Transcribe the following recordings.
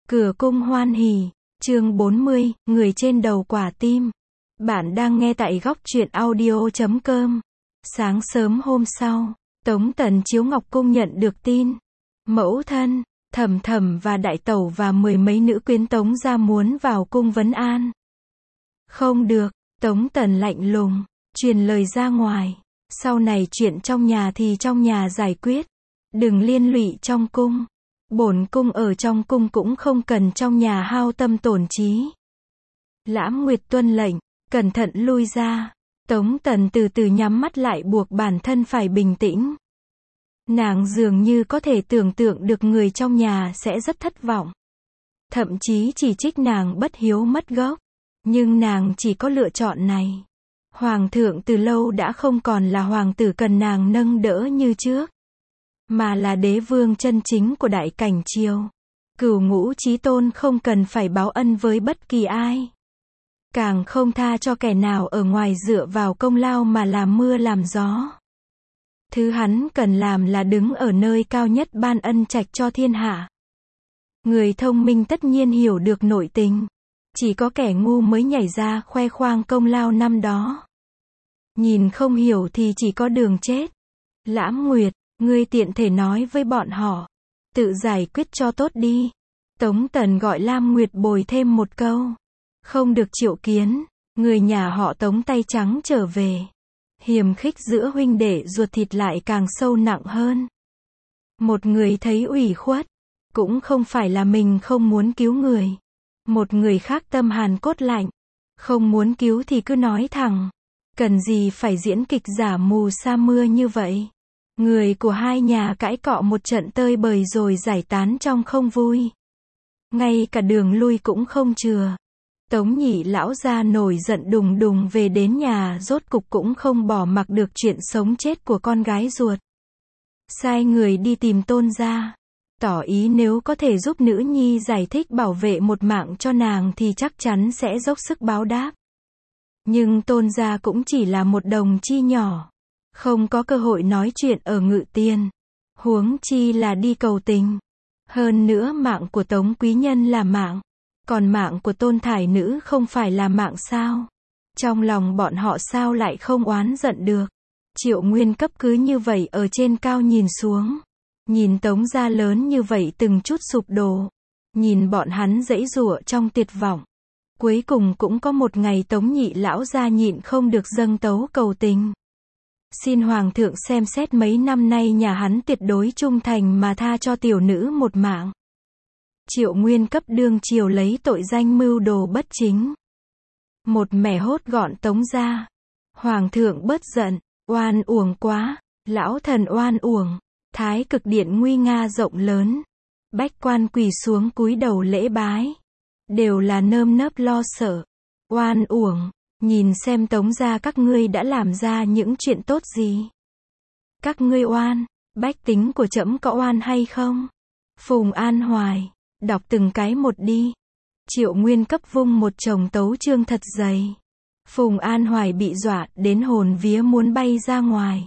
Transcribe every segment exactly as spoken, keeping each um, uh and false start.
Cửa cung hoan hỉ, chương bốn mươi, người trên đầu quả tim. Bạn đang nghe tại góc truyện audio chấm com. Sáng sớm hôm sau, Tống Tần Chiếu Ngọc Cung nhận được tin. Mẫu thân, Thẩm Thẩm và Đại Tẩu và mười mấy nữ quyến Tống gia muốn vào cung vấn an. Không được, Tống Tần lạnh lùng, truyền lời ra ngoài. Sau này chuyện trong nhà thì trong nhà giải quyết. Đừng liên lụy trong cung. Bổn cung ở trong cung cũng không cần trong nhà hao tâm tổn trí. Lãm Nguyệt tuân lệnh, cẩn thận lui ra. Tống Tần từ từ nhắm mắt lại buộc bản thân phải bình tĩnh. Nàng dường như có thể tưởng tượng được người trong nhà sẽ rất thất vọng. Thậm chí chỉ trích nàng bất hiếu mất gốc. Nhưng nàng chỉ có lựa chọn này. Hoàng thượng từ lâu đã không còn là hoàng tử cần nàng nâng đỡ như trước. Mà là đế vương chân chính của đại cảnh triều. Cửu ngũ chí tôn không cần phải báo ân với bất kỳ ai. Càng không tha cho kẻ nào ở ngoài dựa vào công lao mà làm mưa làm gió. Thứ hắn cần làm là đứng ở nơi cao nhất ban ân trạch cho thiên hạ. Người thông minh tất nhiên hiểu được nội tình. Chỉ có kẻ ngu mới nhảy ra khoe khoang công lao năm đó. Nhìn không hiểu thì chỉ có đường chết. Lãm Nguyệt, ngươi tiện thể nói với bọn họ. Tự giải quyết cho tốt đi. Tống Tần gọi Lam Nguyệt bồi thêm một câu. Không được triệu kiến. Người nhà họ Tống tay trắng trở về. Hiềm khích giữa huynh đệ ruột thịt lại càng sâu nặng hơn. Một người thấy ủy khuất. Cũng không phải là mình không muốn cứu người. Một người khác tâm hàn cốt lạnh. Không muốn cứu thì cứ nói thẳng. Cần gì phải diễn kịch giả mù sa mưa như vậy. Người của hai nhà cãi cọ một trận tơi bời rồi giải tán trong không vui. Ngay cả đường lui cũng không chừa. Tống nhị lão gia nổi giận đùng đùng về đến nhà rốt cục cũng không bỏ mặc được chuyện sống chết của con gái ruột. Sai người đi tìm Tôn gia. Tỏ ý nếu có thể giúp nữ nhi giải thích bảo vệ một mạng cho nàng thì chắc chắn sẽ dốc sức báo đáp. Nhưng Tôn gia cũng chỉ là một đồng chi nhỏ. Không có cơ hội nói chuyện ở Ngự Tiền. Huống chi là đi cầu tình. Hơn nữa mạng của Tống quý nhân là mạng. Còn mạng của Tôn thải nữ không phải là mạng sao? Trong lòng bọn họ sao lại không oán giận được? Triệu Nguyên Cấp cứ như vậy ở trên cao nhìn xuống. Nhìn Tống gia lớn như vậy từng chút sụp đổ. Nhìn bọn hắn giãy giụa trong tuyệt vọng. Cuối cùng cũng có một ngày Tống nhị lão gia nhịn không được dâng tấu cầu tình. Xin Hoàng thượng xem xét mấy năm nay nhà hắn tuyệt đối trung thành mà tha cho tiểu nữ một mạng. Triệu Nguyên Cấp đương triều lấy tội danh mưu đồ bất chính. Một mẻ hốt gọn Tống gia. Hoàng thượng bớt giận, oan uổng quá, lão thần oan uổng. Thái Cực điện nguy nga rộng lớn. Bách quan quỳ xuống cúi đầu lễ bái. Đều là nơm nớp lo sợ. Oan uổng. Nhìn xem Tống gia các ngươi đã làm ra những chuyện tốt gì. Các ngươi oan. Bách tính của trẫm có oan hay không? Phùng An Hoài. Đọc từng cái một đi. Triệu Nguyên Cấp vung một chồng tấu chương thật dày. Phùng An Hoài bị dọa đến hồn vía muốn bay ra ngoài.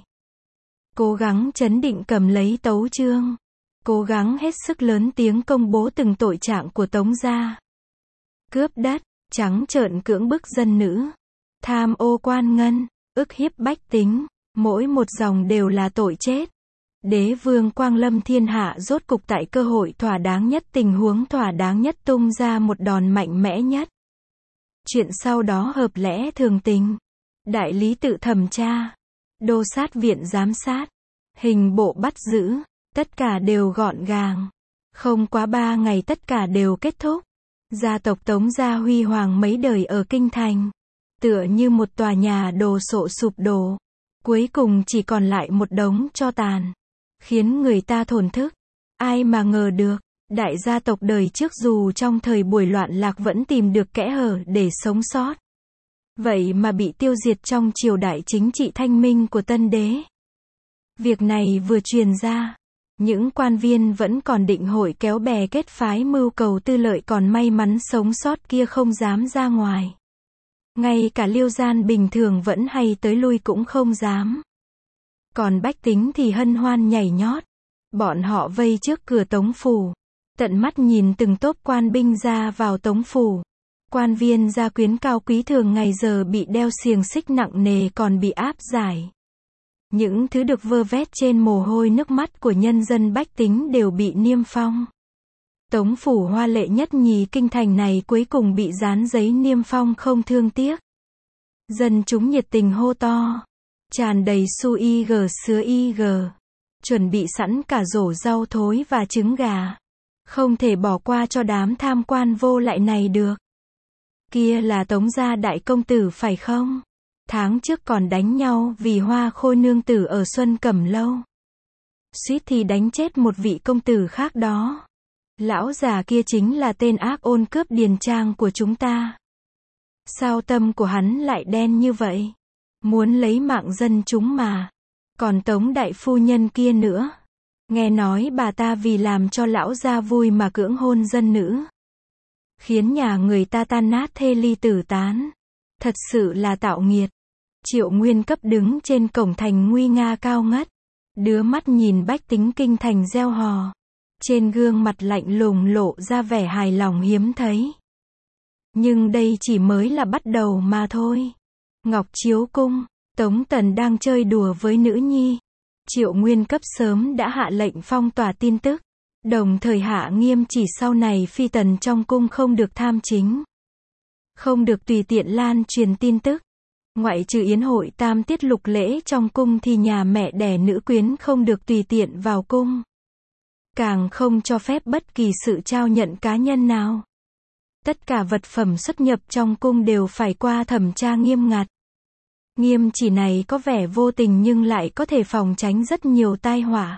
Cố gắng trấn định cầm lấy tấu chương. Cố gắng hết sức lớn tiếng công bố từng tội trạng của Tống gia. Cướp đất, trắng trợn cưỡng bức dân nữ. Tham ô quan ngân, ức hiếp bách tính. Mỗi một dòng đều là tội chết. Đế vương quang lâm thiên hạ rốt cục tại cơ hội thỏa đáng nhất tình huống thỏa đáng nhất tung ra một đòn mạnh mẽ nhất. Chuyện sau đó hợp lẽ thường tình. Đại lý tự thẩm tra. Đô sát viện giám sát. Hình bộ bắt giữ. Tất cả đều gọn gàng. Không quá ba ngày tất cả đều kết thúc. Gia tộc Tống gia huy hoàng mấy đời ở kinh thành. Tựa như một tòa nhà đồ sộ sụp đổ. Cuối cùng chỉ còn lại một đống tro tàn. Khiến người ta thổn thức. Ai mà ngờ được. Đại gia tộc đời trước dù trong thời buổi loạn lạc vẫn tìm được kẽ hở để sống sót. Vậy mà bị tiêu diệt trong triều đại chính trị thanh minh của tân đế. Việc này vừa truyền ra. Những quan viên vẫn còn định hội kéo bè kết phái mưu cầu tư lợi còn may mắn sống sót kia không dám ra ngoài. Ngay cả Liêu Gian bình thường vẫn hay tới lui cũng không dám. Còn bách tính thì hân hoan nhảy nhót. Bọn họ vây trước cửa Tống phủ. tận mắt nhìn từng tốp quan binh ra vào tống phủ. Quan viên gia quyến cao quý thường ngày giờ bị đeo xiềng xích nặng nề còn bị áp giải. Những thứ được vơ vét trên mồ hôi nước mắt của nhân dân bách tính đều bị niêm phong. Tống phủ hoa lệ nhất nhì kinh thành này cuối cùng bị dán giấy niêm phong không thương tiếc. Dân chúng nhiệt tình hô to. Tràn đầy su y gờ sứa y gờ. Chuẩn bị sẵn cả rổ rau thối và trứng gà. Không thể bỏ qua cho đám tham quan vô lại này được. Kia là Tống gia đại công tử phải không? Tháng trước còn đánh nhau vì hoa khôi nương tử ở Xuân Cẩm Lâu. Suýt thì đánh chết một vị công tử khác đó. Lão già kia chính là tên ác ôn cướp điền trang của chúng ta. Sao tâm của hắn lại đen như vậy? Muốn lấy mạng dân chúng mà. Còn Tống đại phu nhân kia nữa. Nghe nói bà ta vì làm cho lão gia vui mà cưỡng hôn dân nữ. Khiến nhà người ta tan nát thê ly tử tán. Thật sự là tạo nghiệt. Triệu Nguyên Cấp đứng trên cổng thành nguy nga cao ngất. Đứa mắt nhìn bách tính kinh thành reo hò. Trên gương mặt lạnh lùng lộ ra vẻ hài lòng hiếm thấy. Nhưng đây chỉ mới là bắt đầu mà thôi. Ngọc Chiếu Cung, Tống Tần đang chơi đùa với nữ nhi. Triệu Nguyên Cấp sớm đã hạ lệnh phong tỏa tin tức. Đồng thời hạ nghiêm chỉ sau này phi tần trong cung không được tham chính. Không được tùy tiện lan truyền tin tức. Ngoại trừ yến hội tam tiết lục lễ trong cung thì nhà mẹ đẻ nữ quyến không được tùy tiện vào cung. Càng không cho phép bất kỳ sự trao nhận cá nhân nào. Tất cả vật phẩm xuất nhập trong cung đều phải qua thẩm tra nghiêm ngặt. Nghiêm chỉ này có vẻ vô tình nhưng lại có thể phòng tránh rất nhiều tai họa.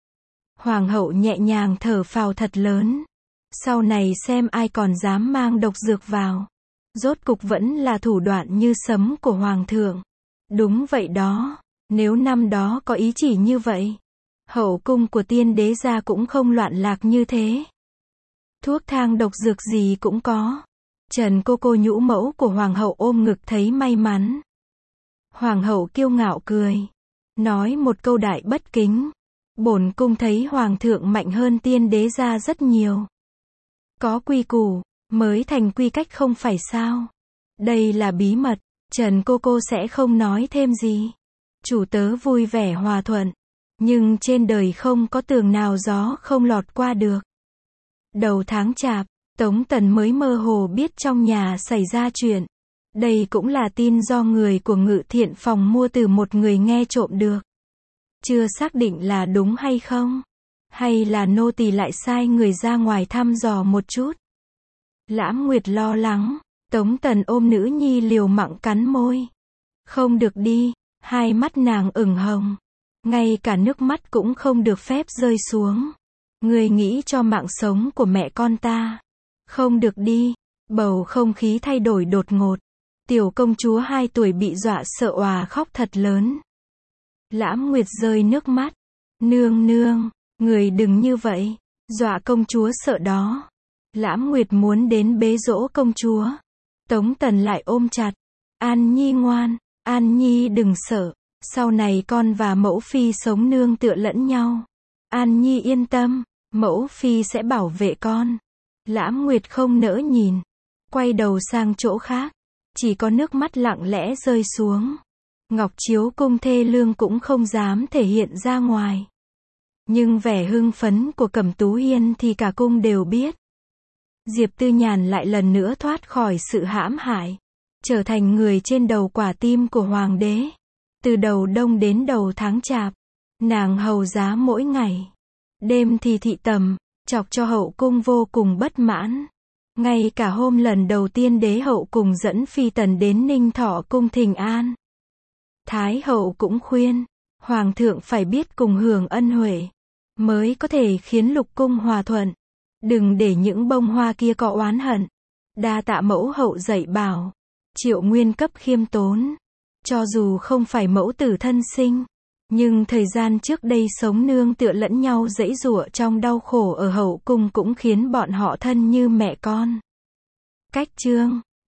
Hoàng hậu nhẹ nhàng thở phào thật lớn. Sau này xem ai còn dám mang độc dược vào. Rốt cục vẫn là thủ đoạn như sấm của hoàng thượng. Đúng vậy đó, nếu năm đó có ý chỉ như vậy, hậu cung của tiên đế gia cũng không loạn lạc như thế. Thuốc thang độc dược gì cũng có. Trần cô cô nhũ mẫu của hoàng hậu ôm ngực thấy may mắn. Hoàng hậu kiêu ngạo cười. Nói một câu đại bất kính. Bổn cung thấy hoàng thượng mạnh hơn tiên đế gia rất nhiều. Có quy củ, mới thành quy cách không phải sao. Đây là bí mật, Trần cô cô sẽ không nói thêm gì. Chủ tớ vui vẻ hòa thuận. Nhưng trên đời không có tường nào gió không lọt qua được. Đầu tháng chạp, Tống Tần mới mơ hồ biết trong nhà xảy ra chuyện. Đây cũng là tin do người của Ngự Thiện Phòng mua từ một người nghe trộm được. Chưa xác định là đúng hay không. Hay là nô tỳ lại sai người ra ngoài thăm dò một chút. Lãm Nguyệt lo lắng. Tống Tần ôm nữ nhi liều mạng cắn môi. Không được đi. Hai mắt nàng ửng hồng. Ngay cả nước mắt cũng không được phép rơi xuống. Người nghĩ cho mạng sống của mẹ con ta. Không được đi. Bầu không khí thay đổi đột ngột. Tiểu công chúa hai tuổi bị dọa sợ òa khóc thật lớn. Lãm Nguyệt rơi nước mắt. Nương nương, người đừng như vậy. Dọa công chúa sợ đó. Lãm Nguyệt muốn đến bế dỗ công chúa. Tống Tần lại ôm chặt. An Nhi ngoan, An Nhi đừng sợ. Sau này con và mẫu phi sống nương tựa lẫn nhau. An Nhi yên tâm, mẫu phi sẽ bảo vệ con. Lãm Nguyệt không nỡ nhìn. Quay đầu sang chỗ khác. Chỉ có nước mắt lặng lẽ rơi xuống. Ngọc Chiếu Cung thê lương cũng không dám thể hiện ra ngoài. Nhưng vẻ hưng phấn của Cẩm Tú Hiên thì cả cung đều biết. Diệp Tư Nhàn lại lần nữa thoát khỏi sự hãm hại. Trở thành người trên đầu quả tim của hoàng đế. Từ đầu đông đến đầu tháng chạp. Nàng hầu giá mỗi ngày. Đêm thì thị tầm. Chọc cho hậu cung vô cùng bất mãn. Ngay cả hôm lần đầu tiên đế hậu cùng dẫn phi tần đến Ninh Thọ cung thỉnh an. Thái hậu cũng khuyên. Hoàng thượng phải biết cùng hưởng ân huệ. Mới có thể khiến lục cung hòa thuận. Đừng để những bông hoa kia có oán hận. Đa tạ mẫu hậu dạy bảo. Triệu Nguyên Cấp khiêm tốn. Cho dù không phải mẫu tử thân sinh. Nhưng thời gian trước đây sống nương tựa lẫn nhau dãy giụa trong đau khổ ở hậu cung cũng khiến bọn họ thân như mẹ con. Cách chương